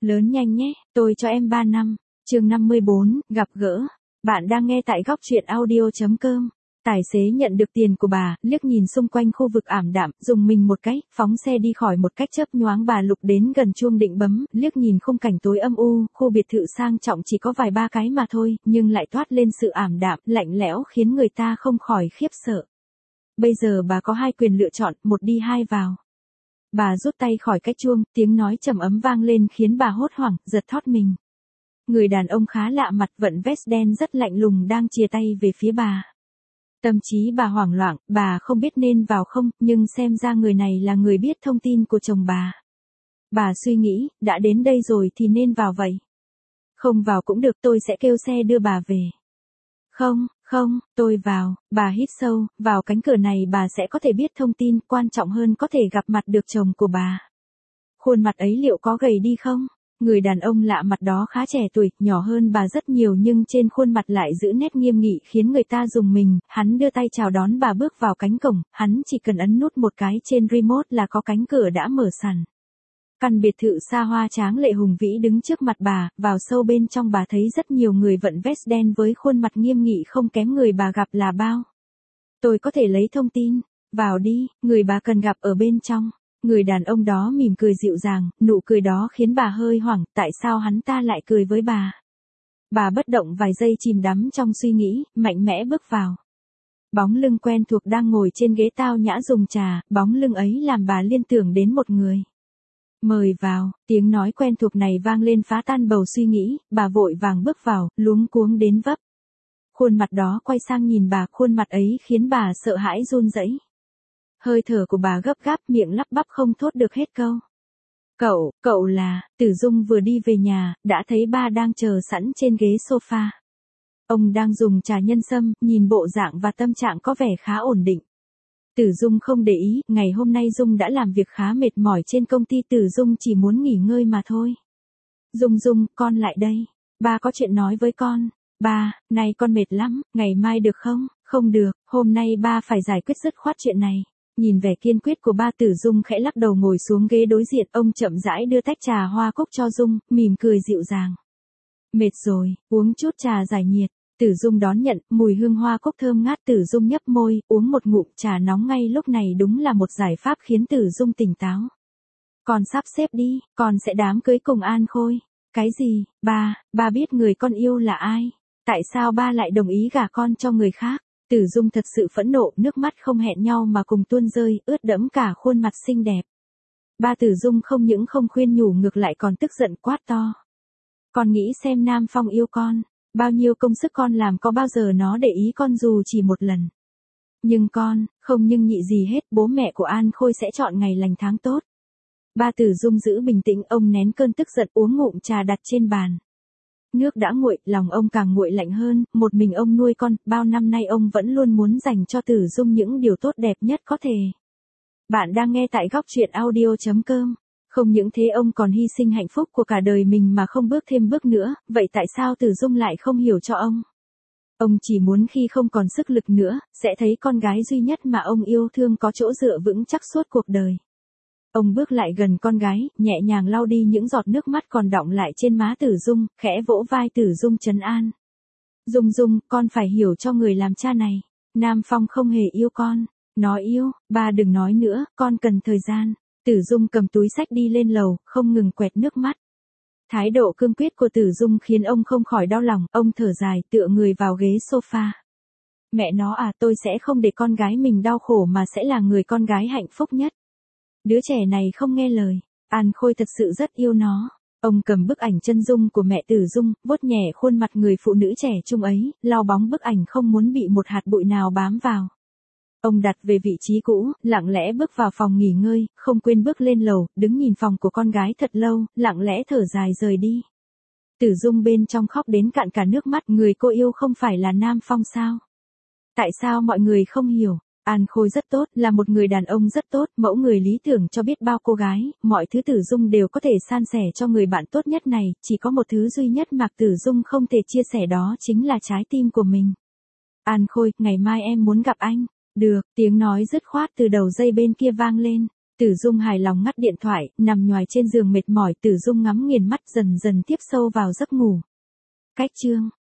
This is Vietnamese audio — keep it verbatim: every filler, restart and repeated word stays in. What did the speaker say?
Lớn nhanh nhé, tôi cho em ba năm. Chương năm mươi bốn, gặp gỡ. Bạn đang nghe tại góc truyện audio chấm com. Tài xế nhận được tiền của bà, liếc nhìn xung quanh khu vực ảm đạm, dùng mình một cái, phóng xe đi khỏi một cách chớp nhoáng. Bà Lục đến gần chuông định bấm, liếc nhìn khung cảnh tối âm u, khu biệt thự sang trọng chỉ có vài ba cái mà thôi, nhưng lại toát lên sự ảm đạm, lạnh lẽo khiến người ta không khỏi khiếp sợ. Bây giờ bà có hai quyền lựa chọn, một đi hai vào. Bà rút tay khỏi cái chuông, tiếng nói trầm ấm vang lên khiến bà hốt hoảng, giật thót mình. Người đàn ông khá lạ mặt vận vest đen rất lạnh lùng đang chìa tay về phía bà. Tâm trí bà hoảng loạn, bà không biết nên vào không, nhưng xem ra người này là người biết thông tin của chồng bà. Bà suy nghĩ, đã đến đây rồi thì nên vào vậy. Không vào cũng được, tôi sẽ kêu xe đưa bà về. Không, không, tôi vào. Bà hít sâu, vào cánh cửa này bà sẽ có thể biết thông tin, quan trọng hơn có thể gặp mặt được chồng của bà. Khuôn mặt ấy liệu có gầy đi không? Người đàn ông lạ mặt đó khá trẻ tuổi, nhỏ hơn bà rất nhiều nhưng trên khuôn mặt lại giữ nét nghiêm nghị khiến người ta rùng mình. Hắn đưa tay chào đón bà bước vào cánh cổng, hắn chỉ cần ấn nút một cái trên remote là có cánh cửa đã mở sẵn. Căn biệt thự xa hoa tráng lệ hùng vĩ đứng trước mặt bà, vào sâu bên trong bà thấy rất nhiều người vận vest đen với khuôn mặt nghiêm nghị không kém người bà gặp là bao. Tôi có thể lấy thông tin, vào đi, người bà cần gặp ở bên trong. Người đàn ông đó mỉm cười dịu dàng, nụ cười đó khiến bà hơi hoảng, tại sao hắn ta lại cười với bà. Bà bất động vài giây chìm đắm trong suy nghĩ, mạnh mẽ bước vào. Bóng lưng quen thuộc đang ngồi trên ghế tao nhã dùng trà, bóng lưng ấy làm bà liên tưởng đến một người. Mời vào, tiếng nói quen thuộc này vang lên phá tan bầu suy nghĩ, bà vội vàng bước vào, luống cuống đến vấp. Khuôn mặt đó quay sang nhìn bà, khuôn mặt ấy khiến bà sợ hãi run rẩy. Hơi thở của bà gấp gáp, miệng lắp bắp không thốt được hết câu. Cậu, cậu là, Tử Dung vừa đi về nhà, đã thấy ba đang chờ sẵn trên ghế sofa. Ông đang dùng trà nhân sâm, nhìn bộ dạng và tâm trạng có vẻ khá ổn định. Tử Dung không để ý, ngày hôm nay Dung đã làm việc khá mệt mỏi trên công ty, Tử Dung chỉ muốn nghỉ ngơi mà thôi. Dung Dung, con lại đây. Ba có chuyện nói với con. Ba, nay con mệt lắm, ngày mai được không? Không được, hôm nay ba phải giải quyết dứt khoát chuyện này. Nhìn vẻ kiên quyết của ba, Tử Dung khẽ lắc đầu ngồi xuống ghế đối diện, ông chậm rãi đưa tách trà hoa cúc cho Dung, mỉm cười dịu dàng. Mệt rồi, uống chút trà giải nhiệt. Tử Dung đón nhận, mùi hương hoa cúc thơm ngát. Tử Dung nhấp môi, uống một ngụm trà nóng ngay lúc này đúng là một giải pháp khiến Tử Dung tỉnh táo. Con sắp xếp đi, con sẽ đám cưới cùng An Khôi. Cái gì, ba, ba biết người con yêu là ai? Tại sao ba lại đồng ý gả con cho người khác? Tử Dung thật sự phẫn nộ, nước mắt không hẹn nhau mà cùng tuôn rơi, ướt đẫm cả khuôn mặt xinh đẹp. Ba Tử Dung không những không khuyên nhủ ngược lại còn tức giận quát to. Con nghĩ xem Nam Phong yêu con, bao nhiêu công sức con làm có bao giờ nó để ý con dù chỉ một lần. Nhưng con, không nhưng nhị gì hết, bố mẹ của An Khôi sẽ chọn ngày lành tháng tốt. Ba Tử Dung giữ bình tĩnh, ông nén cơn tức giận uống ngụm trà đặt trên bàn. Nước đã nguội, lòng ông càng nguội lạnh hơn, một mình ông nuôi con, bao năm nay ông vẫn luôn muốn dành cho Tử Dung những điều tốt đẹp nhất có thể. Bạn đang nghe tại góc truyện audio chấm com. Không những thế ông còn hy sinh hạnh phúc của cả đời mình mà không bước thêm bước nữa, vậy tại sao Tử Dung lại không hiểu cho ông? Ông chỉ muốn khi không còn sức lực nữa, sẽ thấy con gái duy nhất mà ông yêu thương có chỗ dựa vững chắc suốt cuộc đời. Ông bước lại gần con gái, nhẹ nhàng lau đi những giọt nước mắt còn đọng lại trên má Tử Dung, khẽ vỗ vai Tử Dung trấn an. Dung Dung, con phải hiểu cho người làm cha này. Nam Phong không hề yêu con. Nó yêu, ba đừng nói nữa, con cần thời gian. Tử Dung cầm túi xách đi lên lầu, không ngừng quẹt nước mắt. Thái độ cương quyết của Tử Dung khiến ông không khỏi đau lòng, ông thở dài tựa người vào ghế sofa. Mẹ nó à, tôi sẽ không để con gái mình đau khổ mà sẽ là người con gái hạnh phúc nhất. Đứa trẻ này không nghe lời, An Khôi thật sự rất yêu nó. Ông cầm bức ảnh chân dung của mẹ Tử Dung, vuốt nhẹ khuôn mặt người phụ nữ trẻ trung ấy, lau bóng bức ảnh không muốn bị một hạt bụi nào bám vào. Ông đặt về vị trí cũ, lặng lẽ bước vào phòng nghỉ ngơi, không quên bước lên lầu, đứng nhìn phòng của con gái thật lâu, lặng lẽ thở dài rời đi. Tử Dung bên trong khóc đến cạn cả nước mắt, người cô yêu không phải là Nam Phong sao? Tại sao mọi người không hiểu? An Khôi rất tốt, là một người đàn ông rất tốt, mẫu người lý tưởng cho biết bao cô gái, mọi thứ Tử Dung đều có thể san sẻ cho người bạn tốt nhất này, chỉ có một thứ duy nhất mà Tử Dung không thể chia sẻ, đó chính là trái tim của mình. An Khôi, ngày mai em muốn gặp anh. Được, tiếng nói dứt khoát từ đầu dây bên kia vang lên. Tử Dung hài lòng ngắt điện thoại, nằm nhoài trên giường mệt mỏi, Tử Dung ngắm nghiền mắt dần dần tiếp sâu vào giấc ngủ. Cách chương